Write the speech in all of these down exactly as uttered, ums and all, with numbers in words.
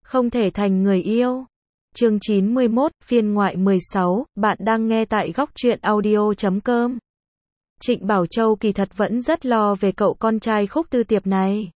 Không thể thành người yêu. Chương chín mươi mốt, phiên ngoại mười sáu, bạn đang nghe tại góc truyện audio chấm com. Trịnh Bảo Châu kỳ thật vẫn rất lo về cậu con trai Khúc Tư Tiệp này.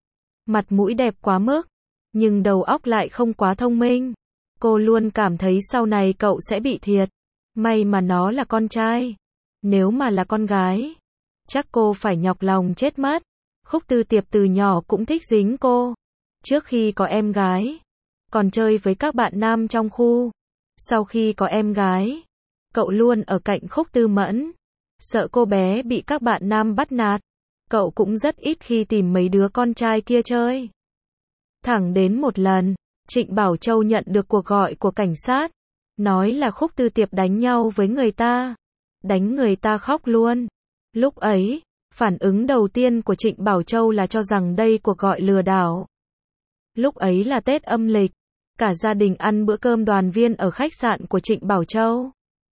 Mặt mũi đẹp quá mức, nhưng đầu óc lại không quá thông minh. Cô luôn cảm thấy sau này cậu sẽ bị thiệt. May mà nó là con trai. Nếu mà là con gái, chắc cô phải nhọc lòng chết mất. Khúc Tư Tiệp từ nhỏ cũng thích dính cô. Trước khi có em gái, còn chơi với các bạn nam trong khu. Sau khi có em gái, cậu luôn ở cạnh Khúc Tư Mẫn. Sợ cô bé bị các bạn nam bắt nạt, cậu cũng rất ít khi tìm mấy đứa con trai kia chơi. Thẳng đến một lần, Trịnh Bảo Châu nhận được cuộc gọi của cảnh sát, nói là Khúc Tư Tiệp đánh nhau với người ta. Đánh người ta khóc luôn. Lúc ấy, phản ứng đầu tiên của Trịnh Bảo Châu là cho rằng đây cuộc gọi lừa đảo. Lúc ấy là Tết âm lịch, cả gia đình ăn bữa cơm đoàn viên ở khách sạn của Trịnh Bảo Châu.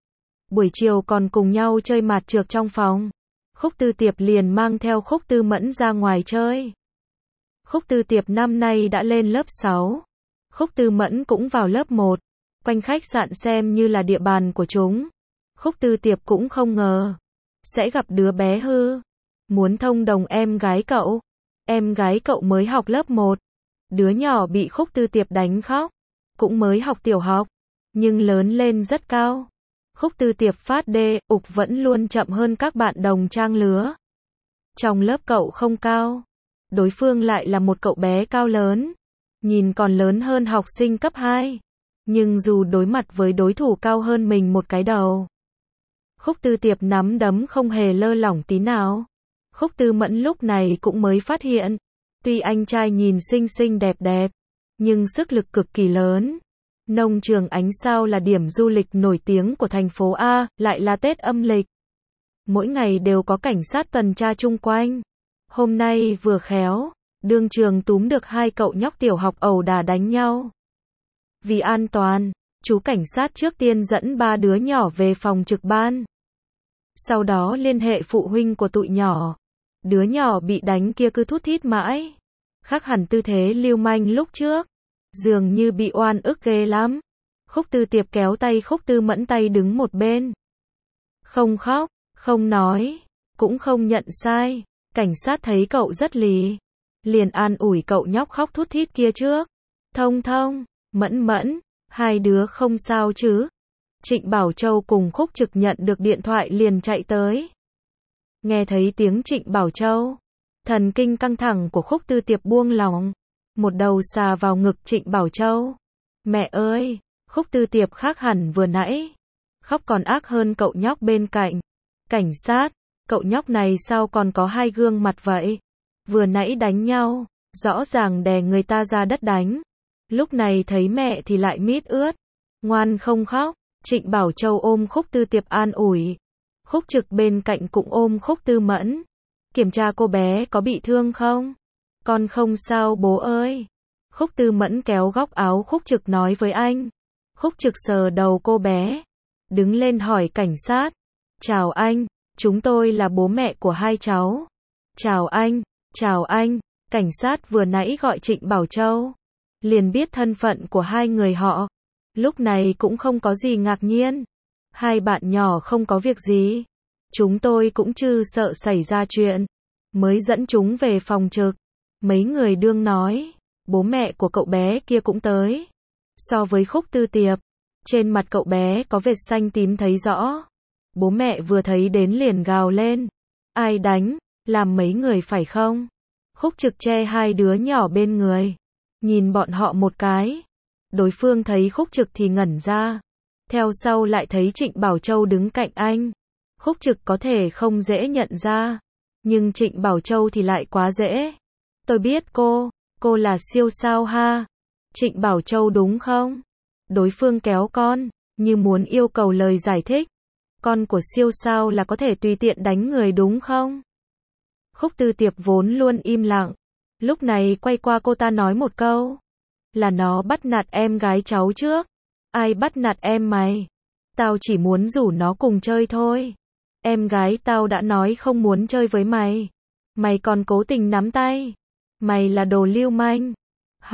Buổi chiều còn cùng nhau chơi mạt trược trong phòng. Khúc Tư Tiệp liền mang theo Khúc Tư Mẫn ra ngoài chơi. Khúc Tư Tiệp năm nay đã lên lớp sáu. Khúc Tư Mẫn cũng vào lớp một. Quanh khách sạn xem như là địa bàn của chúng. Khúc Tư Tiệp cũng không ngờ sẽ gặp đứa bé hư, muốn thông đồng em gái cậu. Em gái cậu mới học lớp một. Đứa nhỏ bị Khúc Tư Tiệp đánh khóc, cũng mới học tiểu học, nhưng lớn lên rất cao. Khúc Tư Tiệp phát đê, ục vẫn luôn chậm hơn các bạn đồng trang lứa. Trong lớp cậu không cao, đối phương lại là một cậu bé cao lớn, nhìn còn lớn hơn học sinh cấp hai. Nhưng dù đối mặt với đối thủ cao hơn mình một cái đầu, Khúc Tư Tiệp nắm đấm không hề lơ lỏng tí nào. Khúc Tư Mẫn lúc này cũng mới phát hiện, tuy anh trai nhìn xinh xinh đẹp đẹp, nhưng sức lực cực kỳ lớn. Nông trường Ánh Sao là điểm du lịch nổi tiếng của thành phố A, lại là Tết âm lịch. Mỗi ngày đều có cảnh sát tuần tra chung quanh. Hôm nay vừa khéo, đương trường túm được hai cậu nhóc tiểu học ẩu đả đánh nhau. Vì an toàn, chú cảnh sát trước tiên dẫn ba đứa nhỏ về phòng trực ban. Sau đó liên hệ phụ huynh của tụi nhỏ. Đứa nhỏ bị đánh kia cứ thút thít mãi. Khác hẳn tư thế lưu manh lúc trước. Dường như bị oan ức ghê lắm. Khúc Tư Tiệp kéo tay Khúc Tư Mẫn tay đứng một bên. Không khóc, không nói, cũng không nhận sai. Cảnh sát thấy cậu rất lì, liền an ủi cậu nhóc khóc thút thít kia trước. Thông thông, Mẫn Mẫn, hai đứa không sao chứ? Trịnh Bảo Châu cùng Khúc Trực nhận được điện thoại liền chạy tới. Nghe thấy tiếng Trịnh Bảo Châu, thần kinh căng thẳng của Khúc Tư Tiệp buông lỏng, một đầu xà vào ngực Trịnh Bảo Châu. Mẹ ơi, Khúc Tư Tiệp khác hẳn vừa nãy, khóc còn ác hơn cậu nhóc bên cạnh. Cảnh sát, cậu nhóc này sao còn có hai gương mặt vậy? Vừa nãy đánh nhau, rõ ràng đè người ta ra đất đánh. Lúc này thấy mẹ thì lại mít ướt. Ngoan không khóc. Trịnh Bảo Châu ôm Khúc Tư Tiệp an ủi. Khúc Trực bên cạnh cũng ôm Khúc Tư Mẫn. Kiểm tra cô bé có bị thương không? Con không sao bố ơi. Khúc Tư Mẫn kéo góc áo Khúc Trực nói với anh. Khúc Trực sờ đầu cô bé, đứng lên hỏi cảnh sát. Chào anh, chúng tôi là bố mẹ của hai cháu. Chào anh, chào anh. Cảnh sát vừa nãy gọi Trịnh Bảo Châu, liền biết thân phận của hai người họ. Lúc này cũng không có gì ngạc nhiên. Hai bạn nhỏ không có việc gì. Chúng tôi cũng chưa sợ xảy ra chuyện, mới dẫn chúng về phòng trực. Mấy người đương nói, bố mẹ của cậu bé kia cũng tới. So với Khúc Tư Tiệp, trên mặt cậu bé có vệt xanh tím thấy rõ. Bố mẹ vừa thấy đến liền gào lên. Ai đánh, làm mấy người phải không? Khúc Trực che hai đứa nhỏ bên người, nhìn bọn họ một cái. Đối phương thấy Khúc Trực thì ngẩn ra. Theo sau lại thấy Trịnh Bảo Châu đứng cạnh anh. Khúc Trực có thể không dễ nhận ra, nhưng Trịnh Bảo Châu thì lại quá dễ. Tôi biết cô, cô là siêu sao ha? Trịnh Bảo Châu đúng không? Đối phương kéo con, như muốn yêu cầu lời giải thích. Con của siêu sao là có thể tùy tiện đánh người đúng không? Khúc Tư Tiệp vốn luôn im lặng, lúc này quay qua cô ta nói một câu. Là nó bắt nạt em gái cháu trước. Ai bắt nạt em mày? Tao chỉ muốn rủ nó cùng chơi thôi. Em gái tao đã nói không muốn chơi với mày. Mày còn cố tình nắm tay. Mày là đồ lưu manh. Hắc,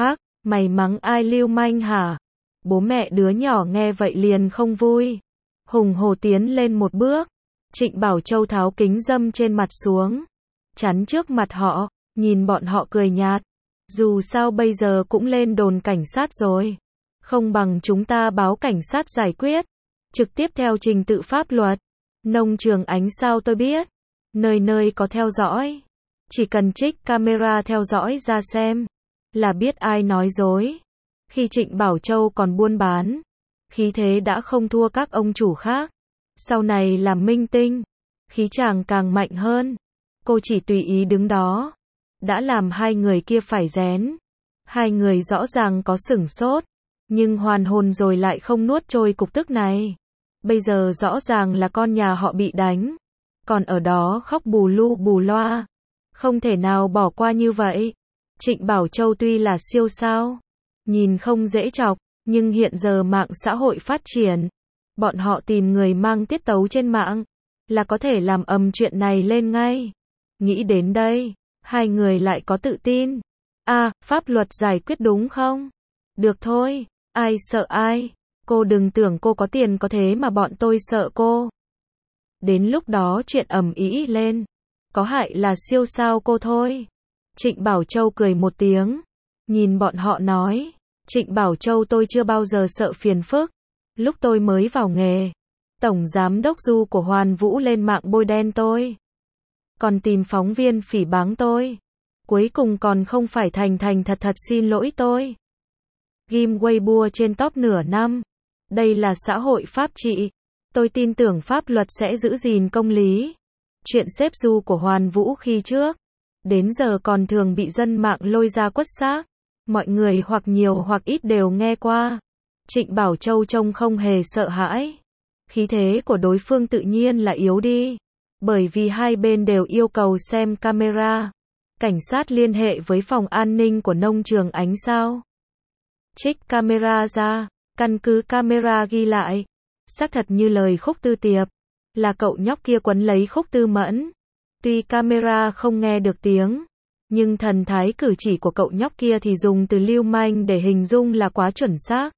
Mày mắng ai lưu manh hả? Bố mẹ đứa nhỏ nghe vậy liền không vui. Hùng hổ tiến lên một bước. Trịnh Bảo Châu tháo kính râm trên mặt xuống. Chắn trước mặt họ, nhìn bọn họ cười nhạt. Dù sao bây giờ cũng lên đồn cảnh sát rồi. Không bằng chúng ta báo cảnh sát giải quyết. Trực tiếp theo trình tự pháp luật. Nông Trường Ánh sao tôi biết. Nơi nơi có theo dõi. Chỉ cần trích camera theo dõi ra xem. Là biết ai nói dối. Khi Trịnh Bảo Châu còn buôn bán. Khí thế đã không thua các ông chủ khác. Sau này làm minh tinh. Khí chàng càng mạnh hơn. Cô chỉ tùy ý đứng đó. Đã làm hai người kia phải rén. Hai người rõ ràng có sửng sốt. Nhưng hoàn hồn rồi lại không nuốt trôi cục tức này. Bây giờ rõ ràng là con nhà họ bị đánh. Còn ở đó khóc bù lu bù loa. Không thể nào bỏ qua như vậy. Trịnh Bảo Châu tuy là siêu sao. Nhìn không dễ chọc. Nhưng hiện giờ mạng xã hội phát triển. Bọn họ tìm người mang tiết tấu trên mạng. Là có thể làm ầm chuyện này lên ngay. Nghĩ đến đây. Hai người lại có tự tin. À, pháp luật giải quyết đúng không? Được thôi. Ai sợ ai? Cô đừng tưởng cô có tiền có thế mà bọn tôi sợ cô. Đến lúc đó chuyện ầm ĩ lên. Có hại là siêu sao cô thôi. Trịnh Bảo Châu cười một tiếng. Nhìn bọn họ nói. Trịnh Bảo Châu tôi chưa bao giờ sợ phiền phức. Lúc tôi mới vào nghề. Tổng giám đốc Du của Hoàn Vũ lên mạng bôi đen tôi. Còn tìm phóng viên phỉ báng tôi. Cuối cùng còn không phải thành thành thật thật xin lỗi tôi. Ghim Weibo trên top nửa năm. Đây là xã hội pháp trị. Tôi tin tưởng pháp luật sẽ giữ gìn công lý. Chuyện xếp Du của Hoàn Vũ khi trước. Đến giờ còn thường bị dân mạng lôi ra quất xác. Mọi người hoặc nhiều hoặc ít đều nghe qua. Trịnh Bảo Châu trông không hề sợ hãi. Khí thế của đối phương tự nhiên là yếu đi. Bởi vì hai bên đều yêu cầu xem camera. Cảnh sát liên hệ với phòng an ninh của Nông Trường Ánh sao. Trích camera ra. Căn cứ camera ghi lại. Xác thật như lời Khúc Tư Tiệp. Là cậu nhóc kia quấn lấy Khúc Tư Mẫn. Tuy camera không nghe được tiếng. Nhưng thần thái cử chỉ của cậu nhóc kia thì dùng từ lưu manh để hình dung là quá chuẩn xác.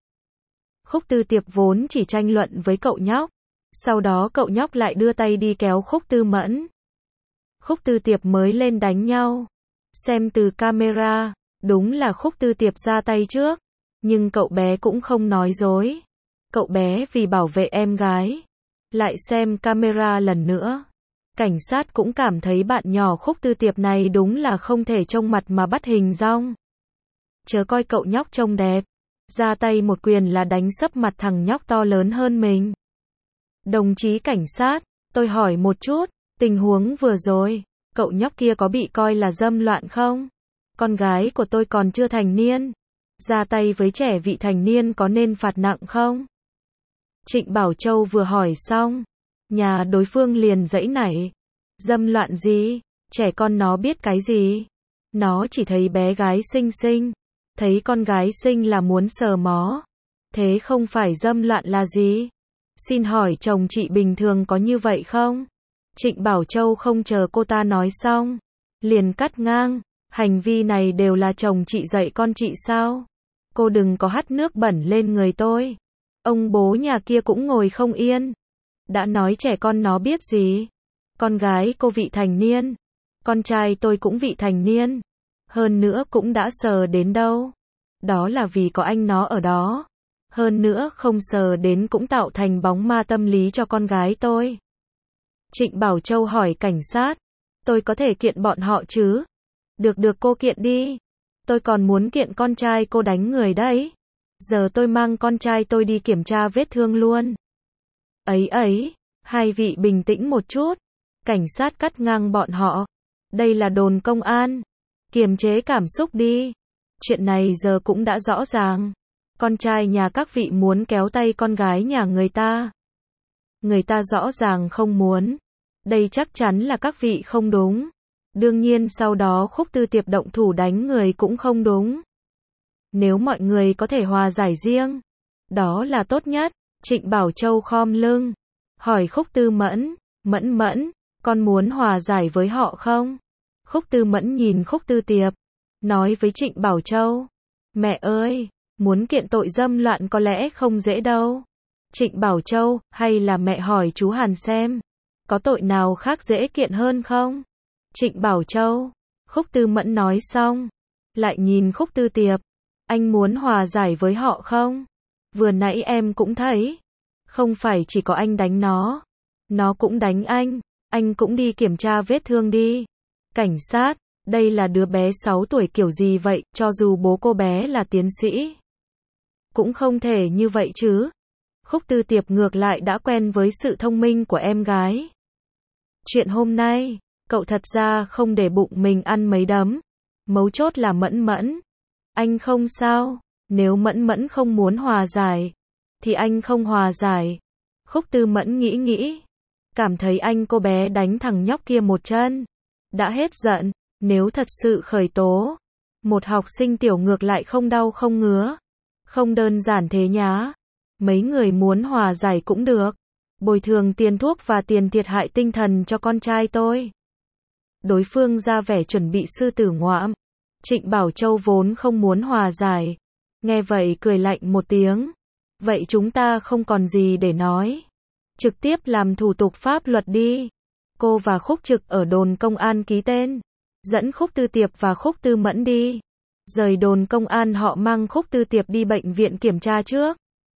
Khúc Tư Tiệp vốn chỉ tranh luận với cậu nhóc. Sau đó cậu nhóc lại đưa tay đi kéo Khúc Tư Mẫn. Khúc Tư Tiệp mới lên đánh nhau. Xem từ camera, đúng là Khúc Tư Tiệp ra tay trước. Nhưng cậu bé cũng không nói dối. Cậu bé vì bảo vệ em gái. Lại xem camera lần nữa. Cảnh sát cũng cảm thấy bạn nhỏ Khúc Tư Tiệp này đúng là không thể trông mặt mà bắt hình dong. Chớ coi cậu nhóc trông đẹp. Ra tay một quyền là đánh sấp mặt thằng nhóc to lớn hơn mình. Đồng chí cảnh sát, tôi hỏi một chút, tình huống vừa rồi, cậu nhóc kia có bị coi là dâm loạn không? Con gái của tôi còn chưa thành niên. Ra tay với trẻ vị thành niên có nên phạt nặng không? Trịnh Bảo Châu vừa hỏi xong. Nhà đối phương liền giãy nảy. Dâm loạn gì? Trẻ con nó biết cái gì? Nó chỉ thấy bé gái xinh xinh. Thấy con gái xinh là muốn sờ mó. Thế không phải dâm loạn là gì? Xin hỏi chồng chị bình thường có như vậy không? Trịnh Bảo Châu không chờ cô ta nói xong. Liền cắt ngang. Hành vi này đều là chồng chị dạy con chị sao? Cô đừng có hắt nước bẩn lên người tôi. Ông bố nhà kia cũng ngồi không yên. Đã nói trẻ con nó biết gì? Con gái cô vị thành niên. Con trai tôi cũng vị thành niên. Hơn nữa cũng đã sờ đến đâu. Đó là vì có anh nó ở đó. Hơn nữa không sờ đến cũng tạo thành bóng ma tâm lý cho con gái tôi. Trịnh Bảo Châu hỏi cảnh sát. Tôi có thể kiện bọn họ chứ? Được được cô kiện đi. Tôi còn muốn kiện con trai cô đánh người đấy. Giờ tôi mang con trai tôi đi kiểm tra vết thương luôn. Ấy ấy, hai vị bình tĩnh một chút. Cảnh sát cắt ngang bọn họ. Đây là đồn công an. Kiềm chế cảm xúc đi. Chuyện này giờ cũng đã rõ ràng. Con trai nhà các vị muốn kéo tay con gái nhà người ta. Người ta rõ ràng không muốn. Đây chắc chắn là các vị không đúng. Đương nhiên sau đó Khúc Tư Tiệp động thủ đánh người cũng không đúng. Nếu mọi người có thể hòa giải riêng, đó là tốt nhất. Trịnh Bảo Châu khom lưng. Hỏi Khúc Tư Mẫn. Mẫn Mẫn, con muốn hòa giải với họ không? Khúc Tư Mẫn nhìn Khúc Tư Tiệp. Nói với Trịnh Bảo Châu. Mẹ ơi, muốn kiện tội dâm loạn có lẽ không dễ đâu. Trịnh Bảo Châu, hay là mẹ hỏi chú Hàn xem, có tội nào khác dễ kiện hơn không? Trịnh Bảo Châu, Khúc Tư Mẫn nói xong, lại nhìn Khúc Tư Tiệp, anh muốn hòa giải với họ không? Vừa nãy em cũng thấy, không phải chỉ có anh đánh nó, nó cũng đánh anh, anh cũng đi kiểm tra vết thương đi. Cảnh sát, đây là đứa bé sáu tuổi kiểu gì vậy, cho dù bố cô bé là tiến sĩ, cũng không thể như vậy chứ. Khúc Tư Tiệp ngược lại đã quen với sự thông minh của em gái. Chuyện hôm nay, cậu thật ra không để bụng mình ăn mấy đấm. Mấu chốt là Mẫn Mẫn. Anh không sao, nếu Mẫn Mẫn không muốn hòa giải, thì anh không hòa giải. Khúc Tư Mẫn nghĩ nghĩ, cảm thấy anh cô bé đánh thằng nhóc kia một chân, đã hết giận, nếu thật sự khởi tố, một học sinh tiểu ngược lại không đau không ngứa. Không đơn giản thế nhá. Mấy người muốn hòa giải cũng được. Bồi thường tiền thuốc và tiền thiệt hại tinh thần cho con trai tôi. Đối phương ra vẻ chuẩn bị sư tử ngoạm. Trịnh Bảo Châu vốn không muốn hòa giải. Nghe vậy cười lạnh một tiếng. Vậy chúng ta không còn gì để nói. Trực tiếp làm thủ tục pháp luật đi. Cô và Khúc Trực ở đồn công an ký tên. Dẫn Khúc Tư Tiệp và Khúc Tư Mẫn đi. Rời đồn công an họ mang Khúc Tư Tiệp đi bệnh viện kiểm tra trước.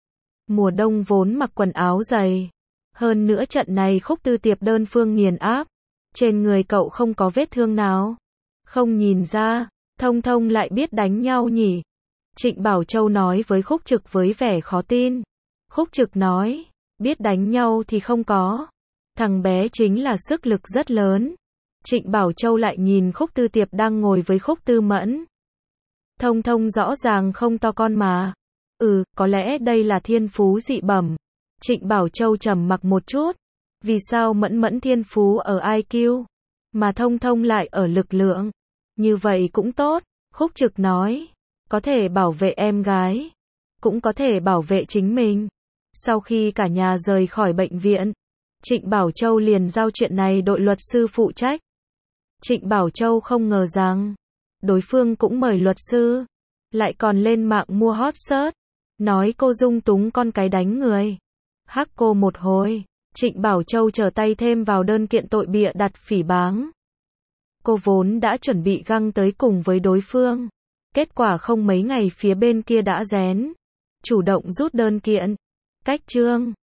Mùa đông vốn mặc quần áo dày. Hơn nữa trận này Khúc Tư Tiệp đơn phương nghiền áp. Trên người cậu không có vết thương nào. Không nhìn ra, Thông Thông lại biết đánh nhau nhỉ? Trịnh Bảo Châu nói với Khúc Trực với vẻ khó tin. Khúc Trực nói, biết đánh nhau thì không có. Thằng bé chính là sức lực rất lớn. Trịnh Bảo Châu lại nhìn Khúc Tư Tiệp đang ngồi với Khúc Tư Mẫn. Thông Thông rõ ràng không to con mà. Ừ, có lẽ đây là thiên phú dị bẩm. Trịnh Bảo Châu trầm mặc một chút. Vì sao Mẫn Mẫn thiên phú ở i kiu, mà Thông Thông lại ở lực lượng? Như vậy cũng tốt. Khúc Trực nói, có thể bảo vệ em gái, cũng có thể bảo vệ chính mình. Sau khi cả nhà rời khỏi bệnh viện, Trịnh Bảo Châu liền giao chuyện này đội luật sư phụ trách. Trịnh Bảo Châu không ngờ rằng, đối phương cũng mời luật sư, lại còn lên mạng mua hot search, nói cô dung túng con cái đánh người. Hắc cô một hồi, Trịnh Bảo Châu trở tay thêm vào đơn kiện tội bịa đặt phỉ báng. Cô vốn đã chuẩn bị găng tới cùng với đối phương. Kết quả không mấy ngày phía bên kia đã rén, chủ động rút đơn kiện. Cách chương